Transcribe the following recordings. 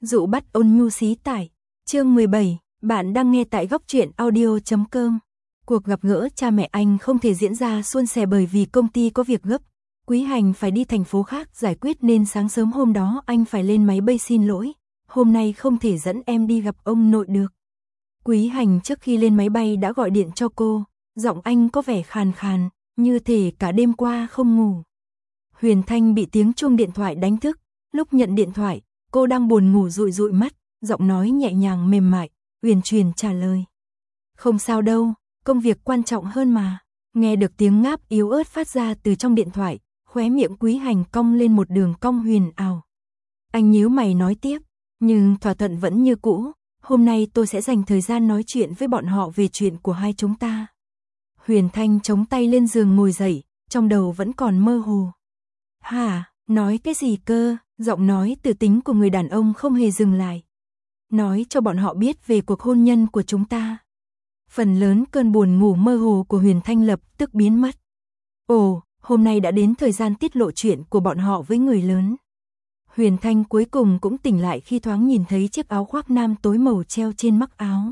Dụ bắt ôn nhu xí tải. Chương 17, bạn đang nghe tại góc truyện audio.com. Cuộc gặp gỡ cha mẹ anh không thể diễn ra suôn sẻ bởi vì công ty có việc gấp. Quý Hành phải đi thành phố khác giải quyết nên sáng sớm hôm đó anh phải lên máy bay xin lỗi. Hôm nay không thể dẫn em đi gặp ông nội được. Quý Hành trước khi lên máy bay đã gọi điện cho cô, giọng anh có vẻ khàn khàn, như thể cả đêm qua không ngủ. Huyền Thanh bị tiếng chuông điện thoại đánh thức, lúc nhận điện thoại, cô đang buồn ngủ dụi dụi mắt, giọng nói nhẹ nhàng mềm mại, uyển chuyển trả lời. Không sao đâu, công việc quan trọng hơn mà. Nghe được tiếng ngáp yếu ớt phát ra từ trong điện thoại, khóe miệng Quý Hành cong lên một đường cong huyền ảo. Anh nhíu mày nói tiếp, nhưng thỏa thuận vẫn như cũ, hôm nay tôi sẽ dành thời gian nói chuyện với bọn họ về chuyện của hai chúng ta. Huyền Thanh chống tay lên giường ngồi dậy, trong đầu vẫn còn mơ hồ. Hả, nói cái gì cơ? Giọng nói từ tính của người đàn ông không hề dừng lại. Nói cho bọn họ biết về cuộc hôn nhân của chúng ta. Phần lớn cơn buồn ngủ mơ hồ của Huyền Thanh lập tức biến mất. Ồ, hôm nay đã đến thời gian tiết lộ chuyện của bọn họ với người lớn. Huyền Thanh cuối cùng cũng tỉnh lại khi thoáng nhìn thấy chiếc áo khoác nam tối màu treo trên mắc áo.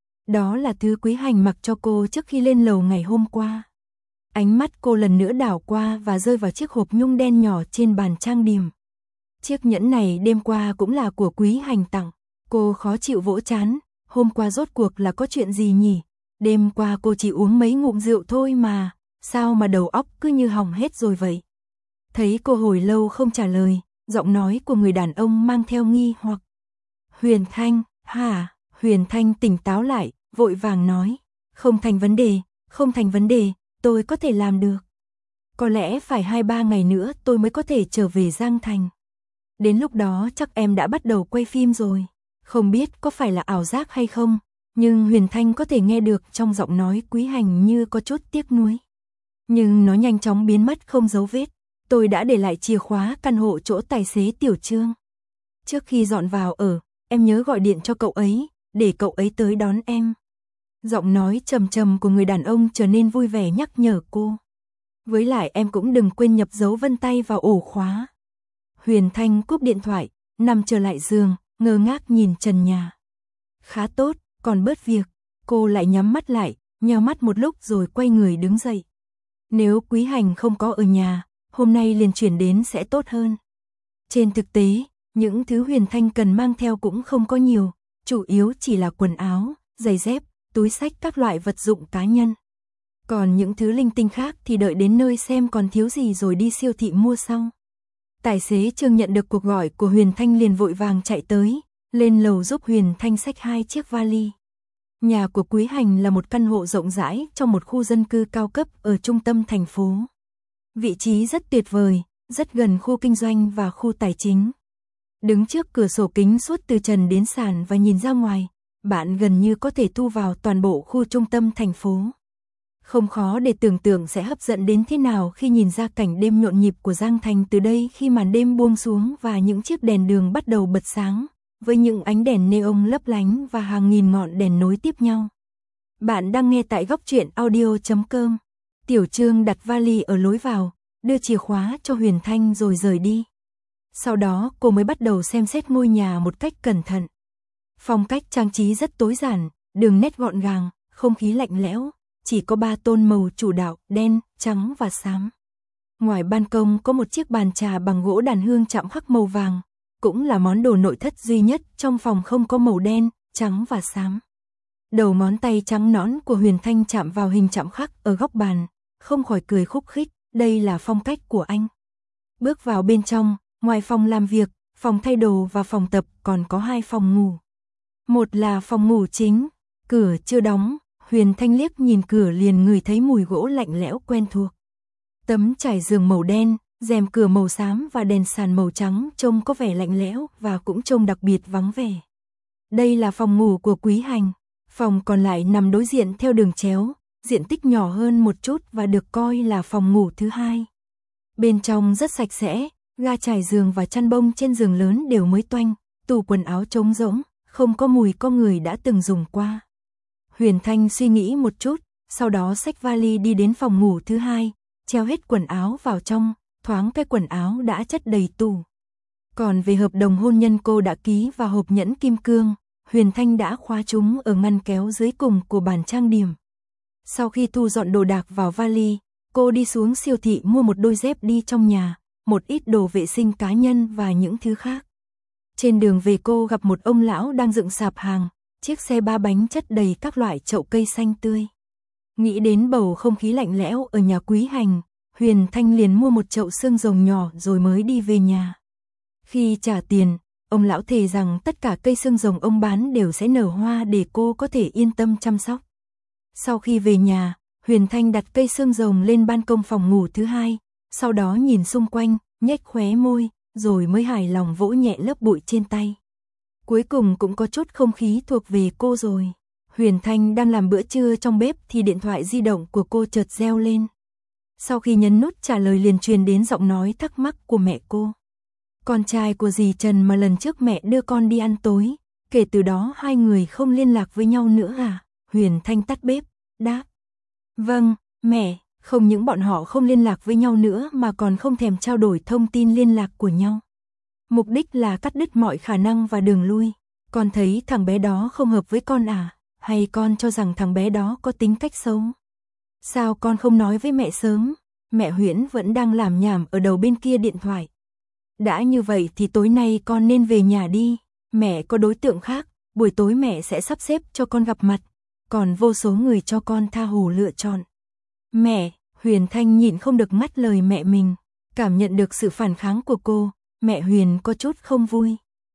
Đó là thứ Quý Hành mặc cho cô trước khi lên lầu ngày hôm qua. Ánh mắt cô lần nữa đảo qua và rơi vào chiếc hộp nhung đen nhỏ trên bàn trang điểm. Chiếc nhẫn này đêm qua cũng là của Quý Hành tặng. Cô khó chịu vỗ trán, hôm qua rốt cuộc là có chuyện gì nhỉ? Đêm qua cô chỉ uống mấy ngụm rượu thôi mà, sao mà đầu óc cứ như hỏng hết rồi vậy? Thấy cô hồi lâu không trả lời, giọng nói của người đàn ông mang theo nghi hoặc. Huyền Thanh, hả? Huyền Thanh tỉnh táo lại, vội vàng nói. Không thành vấn đề, không thành vấn đề, tôi có thể làm được. Có lẽ phải 2-3 ngày nữa tôi mới có thể trở về Giang Thành. Đến lúc đó chắc em đã bắt đầu quay phim rồi. Không biết có phải là ảo giác hay không, nhưng Huyền Thanh có thể nghe được trong giọng nói Quý Hành như có chút tiếc nuối. Nhưng nó nhanh chóng biến mất không dấu vết. Tôi đã để lại chìa khóa căn hộ chỗ tài xế Tiểu Trương. Trước khi dọn vào ở, em nhớ gọi điện cho cậu ấy, để cậu ấy tới đón em. Giọng nói trầm trầm của người đàn ông trở nên vui vẻ nhắc nhở cô. Với lại em cũng đừng quên nhập dấu vân tay vào ổ khóa. Huyền Thanh cúp điện thoại, nằm trở lại giường, ngơ ngác nhìn trần nhà. Khá tốt, còn bớt việc. Cô lại nhắm mắt lại, nheo mắt một lúc rồi quay người đứng dậy. Nếu Quý Hành không có ở nhà, hôm nay liền chuyển đến sẽ tốt hơn. Trên thực tế, những thứ Huyền Thanh cần mang theo cũng không có nhiều, chủ yếu chỉ là quần áo, giày dép, túi xách các loại vật dụng cá nhân. Còn những thứ linh tinh khác thì đợi đến nơi xem còn thiếu gì rồi đi siêu thị mua sau. Tài xế Trương nhận được cuộc gọi của Huyền Thanh liền vội vàng chạy tới, lên lầu giúp Huyền Thanh xách 2 chiếc vali. Nhà của Quý Hành là một căn hộ rộng rãi trong một khu dân cư cao cấp ở trung tâm thành phố. Vị trí rất tuyệt vời, rất gần khu kinh doanh và khu tài chính. Đứng trước cửa sổ kính suốt từ trần đến sàn và nhìn ra ngoài, bạn gần như có thể thu vào toàn bộ khu trung tâm thành phố. Không khó để tưởng tượng sẽ hấp dẫn đến thế nào khi nhìn ra cảnh đêm nhộn nhịp của Giang Thành từ đây khi màn đêm buông xuống và những chiếc đèn đường bắt đầu bật sáng, với những ánh đèn neon lấp lánh và hàng nghìn ngọn đèn nối tiếp nhau. Bạn đang nghe tại góc truyện audio.com. Tiểu Trương đặt vali ở lối vào, đưa chìa khóa cho Huyền Thanh rồi rời đi. Sau đó cô mới bắt đầu xem xét ngôi nhà một cách cẩn thận. Phong cách trang trí rất tối giản, đường nét gọn gàng, không khí lạnh lẽo, chỉ có 3 tông màu chủ đạo, đen, trắng và xám. Ngoài ban công có một chiếc bàn trà bằng gỗ đàn hương chạm khắc màu vàng, cũng là món đồ nội thất duy nhất trong phòng không có màu đen, trắng và xám. Đầu ngón tay trắng nõn của Huyền Thanh chạm vào hình chạm khắc ở góc bàn, không khỏi cười khúc khích, đây là phong cách của anh. Bước vào bên trong, ngoài phòng làm việc, phòng thay đồ và phòng tập còn có 2 phòng ngủ. Một là phòng ngủ chính, cửa chưa đóng, Huyền Thanh liếc nhìn cửa liền ngửi thấy mùi gỗ lạnh lẽo quen thuộc. Tấm trải giường màu đen, rèm cửa màu xám và đèn sàn màu trắng trông có vẻ lạnh lẽo và cũng trông đặc biệt vắng vẻ. Đây là phòng ngủ của Quý Hành. Phòng còn lại nằm đối diện theo đường chéo, diện tích nhỏ hơn một chút và được coi là phòng ngủ thứ 2. Bên trong rất sạch sẽ, ga trải giường và chăn bông trên giường lớn đều mới toanh, tủ quần áo trống rỗng, không có mùi có người đã từng dùng qua. Huyền Thanh suy nghĩ một chút, sau đó xách vali đi đến phòng ngủ thứ 2, treo hết quần áo vào trong, thoáng cái quần áo đã chất đầy tủ. Còn về hợp đồng hôn nhân cô đã ký vào hộp nhẫn kim cương, Huyền Thanh đã khóa chúng ở ngăn kéo dưới cùng của bàn trang điểm. Sau khi thu dọn đồ đạc vào vali, cô đi xuống siêu thị mua một đôi dép đi trong nhà, một ít đồ vệ sinh cá nhân và những thứ khác. Trên đường về cô gặp một ông lão đang dựng sạp hàng, chiếc xe 3 bánh chất đầy các loại chậu cây xanh tươi. Nghĩ đến bầu không khí lạnh lẽo ở nhà Quý Hành, Huyền Thanh liền mua một chậu xương rồng nhỏ rồi mới đi về nhà. Khi trả tiền, ông lão thề rằng tất cả cây xương rồng ông bán đều sẽ nở hoa để cô có thể yên tâm chăm sóc. Sau khi về nhà, Huyền Thanh đặt cây xương rồng lên ban công phòng ngủ thứ hai, sau đó nhìn xung quanh, nhếch khóe môi, rồi mới hài lòng vỗ nhẹ lớp bụi trên tay. Cuối cùng cũng có chút không khí thuộc về cô rồi. Huyền Thanh đang làm bữa trưa trong bếp thì điện thoại di động của cô chợt reo lên. Sau khi nhấn nút trả lời liền truyền đến giọng nói thắc mắc của mẹ cô. Con trai của dì Trần mà lần trước mẹ đưa con đi ăn tối, kể từ đó hai người không liên lạc với nhau nữa à? Huyền Thanh tắt bếp, đáp. Vâng, mẹ, không những bọn họ không liên lạc với nhau nữa mà còn không thèm trao đổi thông tin liên lạc của nhau. Mục đích là cắt đứt mọi khả năng và đường lui. Con thấy thằng bé đó không hợp với con à? Hay con cho rằng thằng bé đó có tính cách xấu? Sao con không nói với mẹ sớm? Mẹ Huyễn vẫn đang làm nhảm ở đầu bên kia điện thoại. Đã như vậy thì tối nay con nên về nhà đi. Mẹ có đối tượng khác, buổi tối mẹ sẽ sắp xếp cho con gặp mặt. Còn vô số người cho con tha hồ lựa chọn. Mẹ, Huyền Thanh nhịn không được ngắt lời mẹ mình. Cảm nhận được sự phản kháng của cô, mẹ Huyền có chút không vui.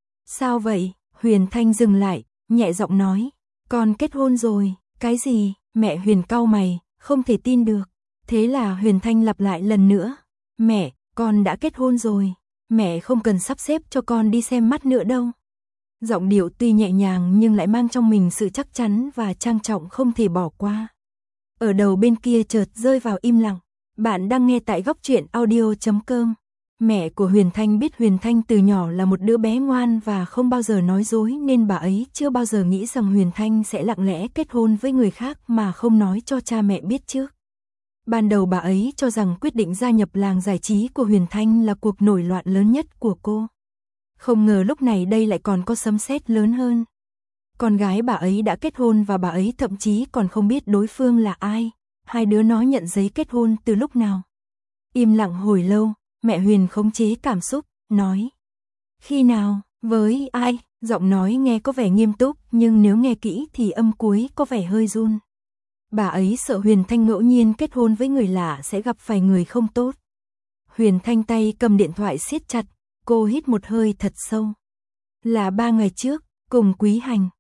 Sao vậy? Huyền Thanh dừng lại, nhẹ giọng nói. Con kết hôn rồi. Cái gì? Mẹ Huyền cau mày, không thể tin được. Thế là Huyền Thanh lặp lại lần nữa. Mẹ, con đã kết hôn rồi. Mẹ không cần sắp xếp cho con đi xem mắt nữa đâu. Giọng điệu tuy nhẹ nhàng nhưng lại mang trong mình sự chắc chắn và trang trọng không thể bỏ qua. Ở đầu bên kia chợt rơi vào im lặng. Bạn đang nghe tại goctruyện.audio.com. Mẹ của Huyền Thanh biết Huyền Thanh từ nhỏ là một đứa bé ngoan và không bao giờ nói dối nên bà ấy chưa bao giờ nghĩ rằng Huyền Thanh sẽ lặng lẽ kết hôn với người khác mà không nói cho cha mẹ biết trước. Ban đầu bà ấy cho rằng quyết định gia nhập làng giải trí của Huyền Thanh là cuộc nổi loạn lớn nhất của cô. Không ngờ lúc này đây lại còn có sấm sét lớn hơn. Con gái bà ấy đã kết hôn và bà ấy thậm chí còn không biết đối phương là ai. Hai đứa nó nhận giấy kết hôn từ lúc nào. Im lặng hồi lâu, mẹ Huyền khống chế cảm xúc, nói. Khi nào, với ai? Giọng nói nghe có vẻ nghiêm túc nhưng nếu nghe kỹ thì âm cuối có vẻ hơi run. Bà ấy sợ Huyền Thanh ngẫu nhiên kết hôn với người lạ sẽ gặp phải người không tốt. Huyền Thanh tay cầm điện thoại siết chặt, cô hít một hơi thật sâu. Là 3 ngày trước, cùng Quý Hành.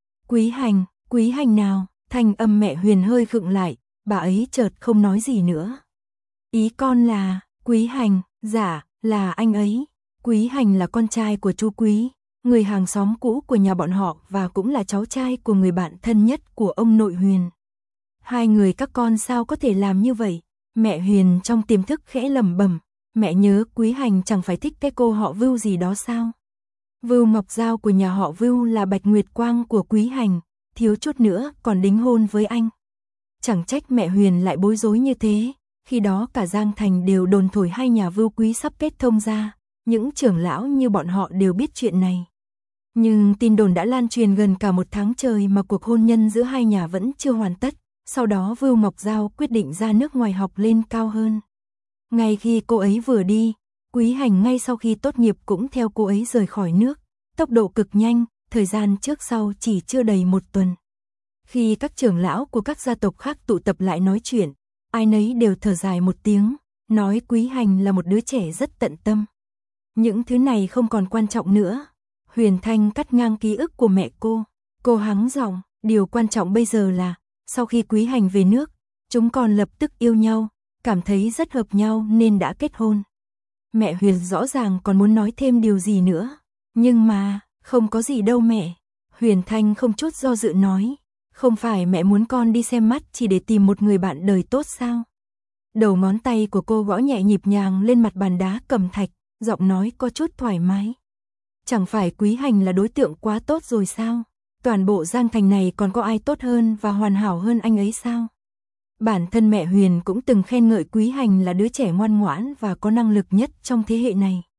Quý Hành nào? Thanh âm mẹ Huyền hơi khựng lại, bà ấy chợt không nói gì nữa. Ý con là, Quý Hành, dạ, là anh ấy. Quý Hành là con trai của chú Quý, người hàng xóm cũ của nhà bọn họ và cũng là cháu trai của người bạn thân nhất của ông nội Huyền. Hai người các con sao có thể làm như vậy? Mẹ Huyền trong tiềm thức khẽ lẩm bẩm, mẹ nhớ Quý Hành chẳng phải thích cái cô họ Vưu gì đó sao? Vưu Ngọc Giao của nhà họ Vưu là Bạch Nguyệt Quang của Quý Hành, thiếu chút nữa còn đính hôn với anh. Chẳng trách mẹ Huyền lại bối rối như thế, khi đó cả Giang Thành đều đồn thổi hai nhà Vưu Quý sắp kết thông ra, những trưởng lão như bọn họ đều biết chuyện này. Nhưng tin đồn đã lan truyền gần cả một tháng trời mà cuộc hôn nhân giữa hai nhà vẫn chưa hoàn tất. Sau đó Vưu Ngọc Giao quyết định ra nước ngoài học lên cao hơn. Ngay khi cô ấy vừa đi, Quý Hành ngay sau khi tốt nghiệp cũng theo cô ấy rời khỏi nước. Tốc độ cực nhanh, thời gian trước sau chỉ chưa đầy 1 tuần. Khi các trưởng lão của các gia tộc khác tụ tập lại nói chuyện, ai nấy đều thở dài một tiếng, nói Quý Hành là một đứa trẻ rất tận tâm. Những thứ này không còn quan trọng nữa. Huyền Thanh cắt ngang ký ức của mẹ cô. Cô hắng giọng, điều quan trọng bây giờ là sau khi Quý Hành về nước, chúng con lập tức yêu nhau, cảm thấy rất hợp nhau nên đã kết hôn. Mẹ Huyền rõ ràng còn muốn nói thêm điều gì nữa. Nhưng mà, không có gì đâu mẹ. Huyền Thanh không chút do dự nói. Không phải mẹ muốn con đi xem mắt chỉ để tìm một người bạn đời tốt sao? Đầu ngón tay của cô gõ nhẹ nhịp nhàng lên mặt bàn đá cẩm thạch, giọng nói có chút thoải mái. Chẳng phải Quý Hành là đối tượng quá tốt rồi sao? Toàn bộ Giang Thành này còn có ai tốt hơn và hoàn hảo hơn anh ấy sao? Bản thân mẹ Huyền cũng từng khen ngợi Quý Hành là đứa trẻ ngoan ngoãn và có năng lực nhất trong thế hệ này.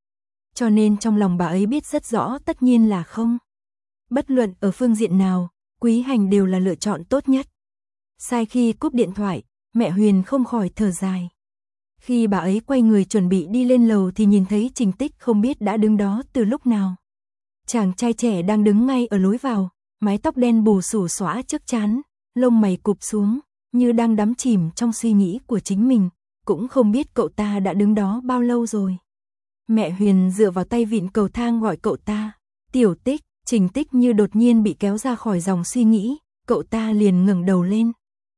cho nên trong lòng bà ấy biết rất rõ tất nhiên là không. Bất luận ở phương diện nào, Quý Hành đều là lựa chọn tốt nhất. Sai khi cúp điện thoại, mẹ Huyền không khỏi thở dài. Khi bà ấy quay người chuẩn bị đi lên lầu thì nhìn thấy Trình Tích không biết đã đứng đó từ lúc nào. Chàng trai trẻ đang đứng ngay ở lối vào, mái tóc đen bù xù xõa trước trán, lông mày cụp xuống, như đang đắm chìm trong suy nghĩ của chính mình, cũng không biết cậu ta đã đứng đó bao lâu rồi. Mẹ Huyền dựa vào tay vịn cầu thang gọi cậu ta, Tiểu Tích. Trình Tích như đột nhiên bị kéo ra khỏi dòng suy nghĩ, cậu ta liền ngẩng đầu lên.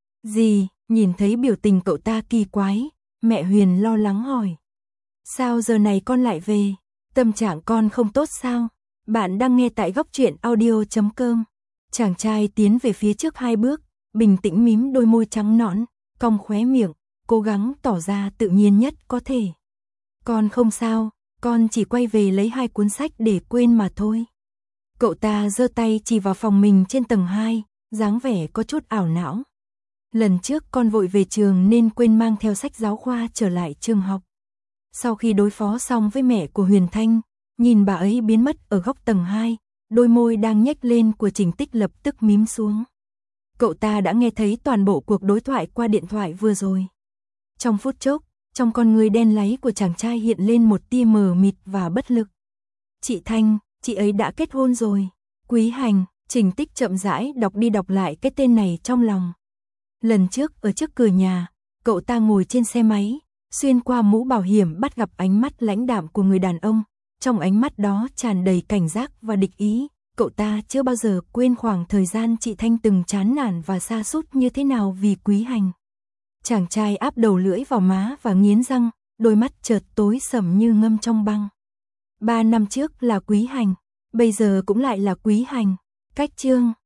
Gì? Nhìn thấy biểu tình cậu ta kỳ quái, mẹ Huyền lo lắng hỏi. Sao giờ này con lại về? Tâm trạng con không tốt sao? Bạn đang nghe tại góc truyện audio.com. Chàng trai tiến về phía trước 2 bước, bình tĩnh mím đôi môi trắng nõn, cong khóe miệng, cố gắng tỏ ra tự nhiên nhất có thể. Con không sao, con chỉ quay về lấy 2 cuốn sách để quên mà thôi. Cậu ta giơ tay chỉ vào phòng mình trên tầng 2, dáng vẻ có chút ảo não. Lần trước con vội về trường nên quên mang theo sách giáo khoa trở lại trường học. Sau khi đối phó xong với mẹ của Huyền Thanh, nhìn bà ấy biến mất ở góc tầng 2, đôi môi đang nhếch lên của Trình Tích lập tức mím xuống. Cậu ta đã nghe thấy toàn bộ cuộc đối thoại qua điện thoại vừa rồi. Trong phút chốc, trong con người đen láy của chàng trai hiện lên một tia mờ mịt và bất lực. Chị Thanh, chị ấy đã kết hôn rồi. Quý Hành, Trình Tích chậm rãi đọc đi đọc lại cái tên này trong lòng. Lần trước ở trước cửa nhà, cậu ta ngồi trên xe máy, xuyên qua mũ bảo hiểm bắt gặp ánh mắt lãnh đạm của người đàn ông. Trong ánh mắt đó tràn đầy cảnh giác và địch ý. Cậu ta chưa bao giờ quên khoảng thời gian chị Thanh từng chán nản và sa sút như thế nào vì Quý Hành. Chàng trai áp đầu lưỡi vào má và nghiến răng, đôi mắt chợt tối sầm như ngâm trong băng. 3 năm trước là Quý Hành, bây giờ cũng lại là Quý Hành. Cách chương